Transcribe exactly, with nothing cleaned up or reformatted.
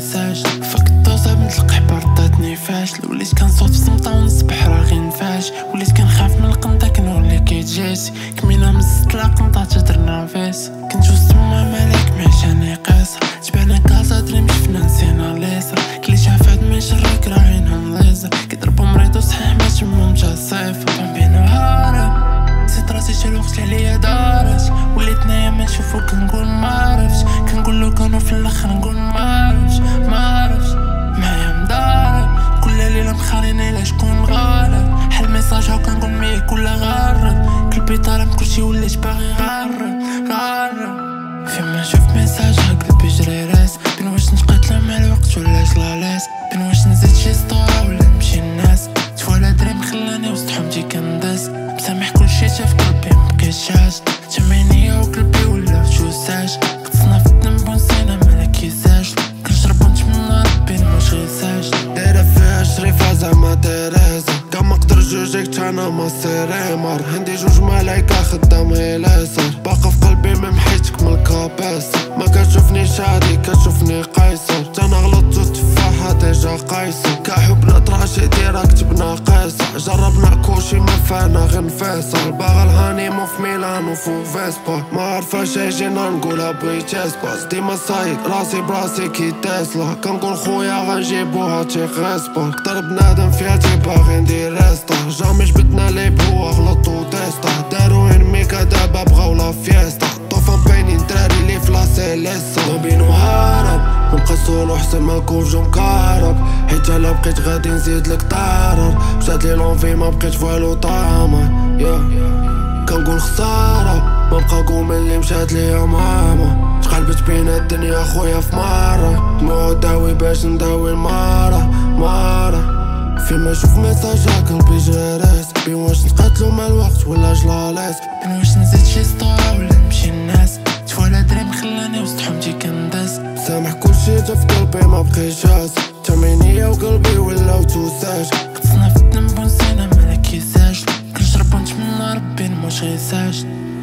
ساجل فك الدوزة بنت القحبة رداتني فاشل وليت كنصوت في الصمتة ونصبح راه غير نفاش وليت كنخاف من القنطة كنولي كيتجاسي كمينا مزت لا قنطة تدرنا فاس كنت وسط ما ملاك معشاني قاصر تبعنا كازا دريم شفنا نسينا ليسر كلي شافات من شرك راه عينهم ليزر كيضربو مريض وصحيح ما تمهم جا الصيف بينو هارب نسيت راسي شي الوقت عليا دارت وليت نايا ما نشوفو كنقول معرفتش كنقولو كانو في الاخر نقول معرفتش معرفتش معايا مضارب كل ليلة مخاريني لا شكون غلط حل ميساج هاو كنقول ميه كل غرد قلبي طالب كلشي وليت باغي غرد غرد فيما شوف ميساج ها قلبي جري راس بين واش نتقاتلو مع الوقت ولا جلالاس بين واش نزيد شي سطورة ولا نمشي الناس تفوالا دريم خلاني وسط حومتي كندس مسامح كلشي تا في قلبي مبقيتش تمينيا وقلبي ولا في جوساج قصنا في الذنب ونسينا مالا كيساج كنشرب ونتمنى ربي مش غيساج دايرة فيها شريفة زعما تيريزا كان مقدر جوجيك انا ما سيريمار عندي جوج ملايكة خدام غير اليسار باقا في قلبي ممحيتك من الكابيسة ما كتشوفنيش عادي كتشوفني قيصر جانا غلطت وتفاحة ديجا قيصر كحبنا طراشي ديرا كتبنا قيصر جربنا كلشي ما فانا غير نفيصل باغا الهانيمو في ميلان وفو فيسبا ما عرفاش يجينا نقولها بغيت اسباس ديما صايد راسي براسي كي تسلا كنقول خويا غنجيبوها تيق غيسبا كتر بنادم فيها تي باغي ندير ريستا جامي جبدنا لي بوا غلطو تيستا دارو انميكا دابا بغاو لا فيستا طوفان باينين دراري لي فلاسي ليسا بينو هارب نبقى سولو حسن ما نكون جو مكهرب حيت الا بقيت غادي نزيد لك طارر مشات لي لونفي ما بقيت فالو طامر yeah. كنقول خسارة ما بقى قوم اللي مشات ليا ماما تقلبت بينا الدنيا خويا في مرة دموع داوي باش نداوي المارة مارة فيما شوف ميساجا قلبي جريس بين واش نتقاتلو مع الوقت ولا جلاليس بين واش نزيد شي سطورة ولا نمشي الناس تفوالا دريم خلاني وسط حومتي كندس سامح كلشي تا في قلبي ما بقيتش هاز تمينيا وقلبي ولاو توساج قصنا في الذنب ونسينا مالا كيساج كنشرب ونتمنى ربي مش غيساج